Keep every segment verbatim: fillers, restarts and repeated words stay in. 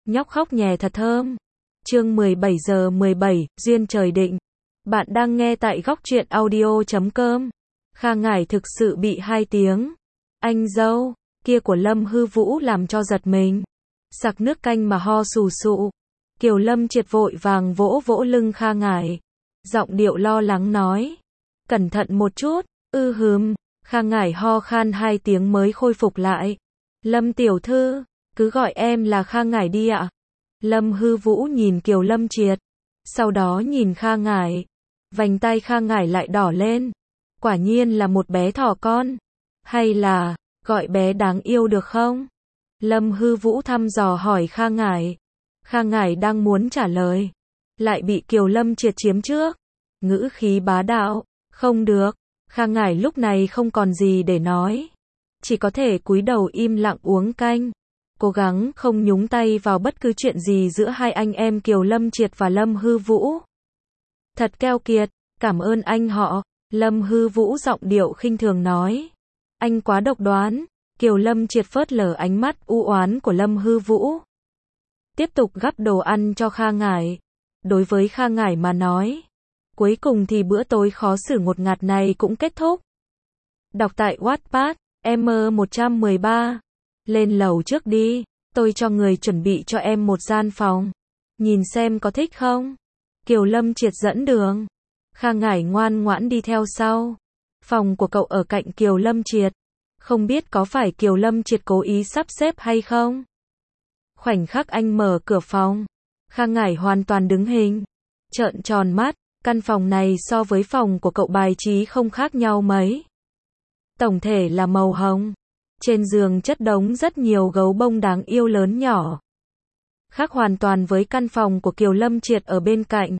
Nhóc khóc nhè thật thơm. Chương mười bảy giờ mười bảy, duyên trời định. Bạn đang nghe tại góc truyện audio chấm com. Kha Ngải thực sự bị hai tiếng anh dâu kia của Lâm Hư Vũ làm cho giật mình. Sặc nước canh mà ho sù sụ. Kiều Lâm Triệt vội vàng vỗ vỗ lưng Kha Ngải. Giọng điệu lo lắng nói. Cẩn thận một chút, ư hừm. Kha Ngải ho khan hai tiếng mới khôi phục lại. Lâm tiểu thư, cứ gọi em là Kha Ngải đi ạ. Lâm Hư Vũ nhìn Kiều Lâm Triệt. Sau đó nhìn Kha Ngải. Vành tay Kha Ngải lại đỏ lên. Quả nhiên là một bé thỏ con. Hay là, gọi bé đáng yêu được không? Lâm Hư Vũ thăm dò hỏi Kha Ngải. Kha Ngải đang muốn trả lời. Lại bị Kiều Lâm Triệt chiếm trước. Ngữ khí bá đạo. Không được. Kha Ngải lúc này không còn gì để nói. Chỉ có thể cúi đầu im lặng uống canh. Cố gắng không nhúng tay vào bất cứ chuyện gì giữa hai anh em Kiều Lâm Triệt và Lâm Hư Vũ. Thật keo kiệt, cảm ơn anh họ. Lâm Hư Vũ giọng điệu khinh thường nói. Anh quá độc đoán. Kiều Lâm Triệt phớt lờ ánh mắt u oán của Lâm Hư Vũ. Tiếp tục gắp đồ ăn cho Kha Ngải. Đối với Kha Ngải mà nói, cuối cùng thì bữa tối khó xử ngột ngạt này cũng kết thúc. Đọc tại Wattpad, em một trăm mười ba. Lên lầu trước đi, tôi cho người chuẩn bị cho em một gian phòng. Nhìn xem có thích không? Kiều Lâm Triệt dẫn đường. Kha Ngải ngoan ngoãn đi theo sau. Phòng của cậu ở cạnh Kiều Lâm Triệt. Không biết có phải Kiều Lâm Triệt cố ý sắp xếp hay không? Khoảnh khắc anh mở cửa phòng, Kha Ngải hoàn toàn đứng hình. Trợn tròn mắt, căn phòng này so với phòng của cậu bài trí không khác nhau mấy. Tổng thể là màu hồng. Trên giường chất đống rất nhiều gấu bông đáng yêu lớn nhỏ. Khác hoàn toàn với căn phòng của Kiều Lâm Triệt ở bên cạnh.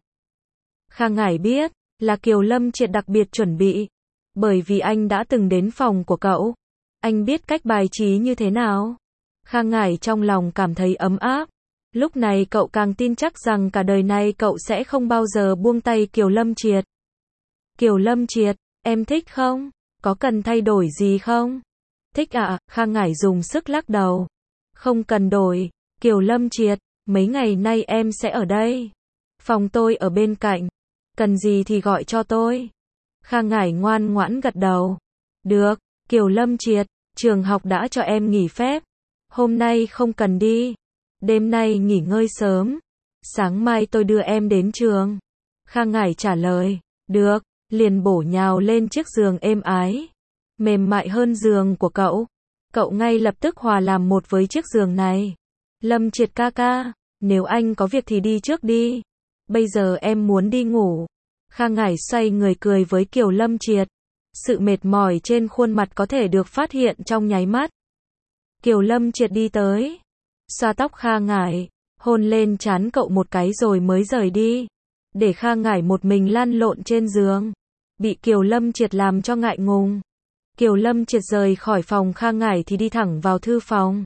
Kha Ngải biết, là Kiều Lâm Triệt đặc biệt chuẩn bị. Bởi vì anh đã từng đến phòng của cậu. Anh biết cách bài trí như thế nào. Kha Ngải trong lòng cảm thấy ấm áp. Lúc này cậu càng tin chắc rằng cả đời này cậu sẽ không bao giờ buông tay Kiều Lâm Triệt. Kiều Lâm Triệt, em thích không? Có cần thay đổi gì không? Thích ạ, à, Kha Ngải dùng sức lắc đầu. Không cần đổi, Kiều Lâm Triệt, mấy ngày nay em sẽ ở đây. Phòng tôi ở bên cạnh. Cần gì thì gọi cho tôi. Kha Ngải ngoan ngoãn gật đầu. Được, Kiều Lâm Triệt, trường học đã cho em nghỉ phép. Hôm nay không cần đi. Đêm nay nghỉ ngơi sớm. Sáng mai tôi đưa em đến trường. Kha Ngải trả lời. Được, liền bổ nhào lên chiếc giường êm ái. Mềm mại hơn giường của cậu. Cậu ngay lập tức hòa làm một với chiếc giường này. Lâm Triệt ca ca, nếu anh có việc thì đi trước đi. Bây giờ em muốn đi ngủ. Kha Ngải xoay người cười với Kiều Lâm Triệt. Sự mệt mỏi trên khuôn mặt có thể được phát hiện trong nháy mắt. Kiều Lâm Triệt đi tới. Xoa tóc Kha Ngải. Hôn lên trán cậu một cái rồi mới rời đi. Để Kha Ngải một mình lăn lộn trên giường. Bị Kiều Lâm Triệt làm cho ngại ngùng. Kiều Lâm Triệt rời khỏi phòng Kha Ngải thì đi thẳng vào thư phòng.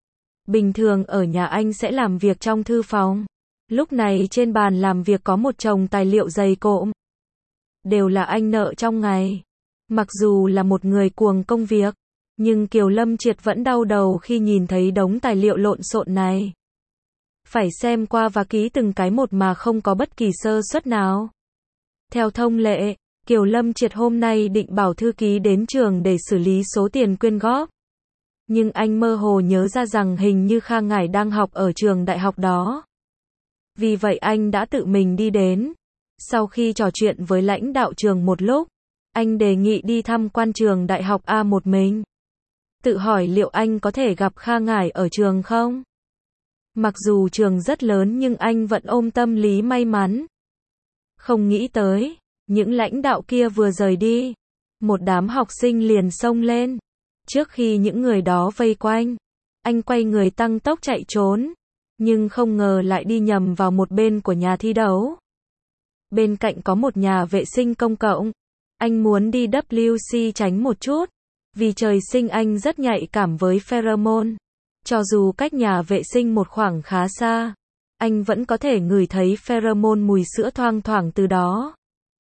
Bình thường ở nhà anh sẽ làm việc trong thư phòng. Lúc này trên bàn làm việc có một chồng tài liệu dày cộm. Đều là anh nợ trong ngày. Mặc dù là một người cuồng công việc, nhưng Kiều Lâm Triệt vẫn đau đầu khi nhìn thấy đống tài liệu lộn xộn này. Phải xem qua và ký từng cái một mà không có bất kỳ sơ suất nào. Theo thông lệ, Kiều Lâm Triệt hôm nay định bảo thư ký đến trường để xử lý số tiền quyên góp. Nhưng anh mơ hồ nhớ ra rằng hình như Kha Ngải đang học ở trường đại học đó. Vì vậy anh đã tự mình đi đến. Sau khi trò chuyện với lãnh đạo trường một lúc, anh đề nghị đi thăm quan trường đại học A một mình. Tự hỏi liệu anh có thể gặp Kha Ngải ở trường không? Mặc dù trường rất lớn nhưng anh vẫn ôm tâm lý may mắn. Không nghĩ tới, những lãnh đạo kia vừa rời đi, một đám học sinh liền xông lên. Trước khi những người đó vây quanh, anh quay người tăng tốc chạy trốn, nhưng không ngờ lại đi nhầm vào một bên của nhà thi đấu. Bên cạnh có một nhà vệ sinh công cộng. Anh muốn đi vê kép tránh một chút, vì trời sinh anh rất nhạy cảm với pheromone. Cho dù cách nhà vệ sinh một khoảng khá xa, anh vẫn có thể ngửi thấy pheromone mùi sữa thoang thoảng từ đó.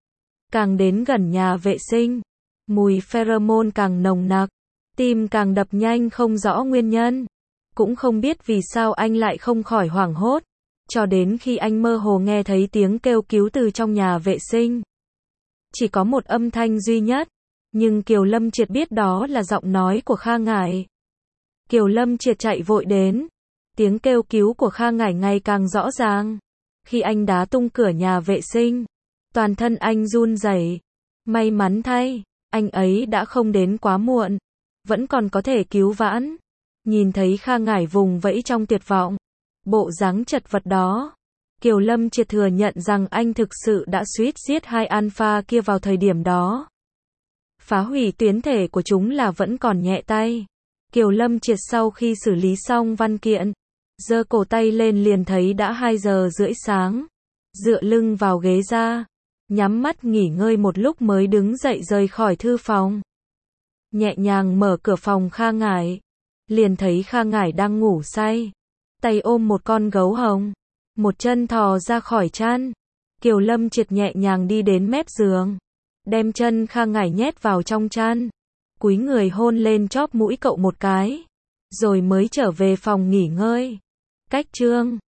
Càng đến gần nhà vệ sinh, mùi pheromone càng nồng nặc, tim càng đập nhanh không rõ nguyên nhân. Cũng không biết vì sao anh lại không khỏi hoảng hốt, cho đến khi anh mơ hồ nghe thấy tiếng kêu cứu từ trong nhà vệ sinh. Chỉ có một âm thanh duy nhất, nhưng Kiều Lâm Triệt biết đó là giọng nói của Kha Ngải. Kiều Lâm Triệt chạy vội đến, tiếng kêu cứu của Kha Ngải ngày càng rõ ràng. Khi anh đá tung cửa nhà vệ sinh, toàn thân anh run rẩy. May mắn thay, anh ấy đã không đến quá muộn, vẫn còn có thể cứu vãn. Nhìn thấy Kha Ngải vùng vẫy trong tuyệt vọng, bộ dáng chật vật đó, Kiều Lâm Triệt thừa nhận rằng anh thực sự đã suýt giết hai alpha kia vào thời điểm đó. Phá hủy tuyến thể của chúng là vẫn còn nhẹ tay. Kiều Lâm Triệt sau khi xử lý xong văn kiện, giơ cổ tay lên liền thấy đã hai giờ rưỡi sáng. Dựa lưng vào ghế ra, nhắm mắt nghỉ ngơi một lúc mới đứng dậy rời khỏi thư phòng. Nhẹ nhàng mở cửa phòng Kha Ngải, liền thấy Kha Ngải đang ngủ say, tay ôm một con gấu hồng, một chân thò ra khỏi chăn. Kiều Lâm Triệt nhẹ nhàng đi đến mép giường, đem chân Kha Ngải nhét vào trong chăn, cúi người hôn lên chóp mũi cậu một cái, rồi mới trở về phòng nghỉ ngơi. Cách chương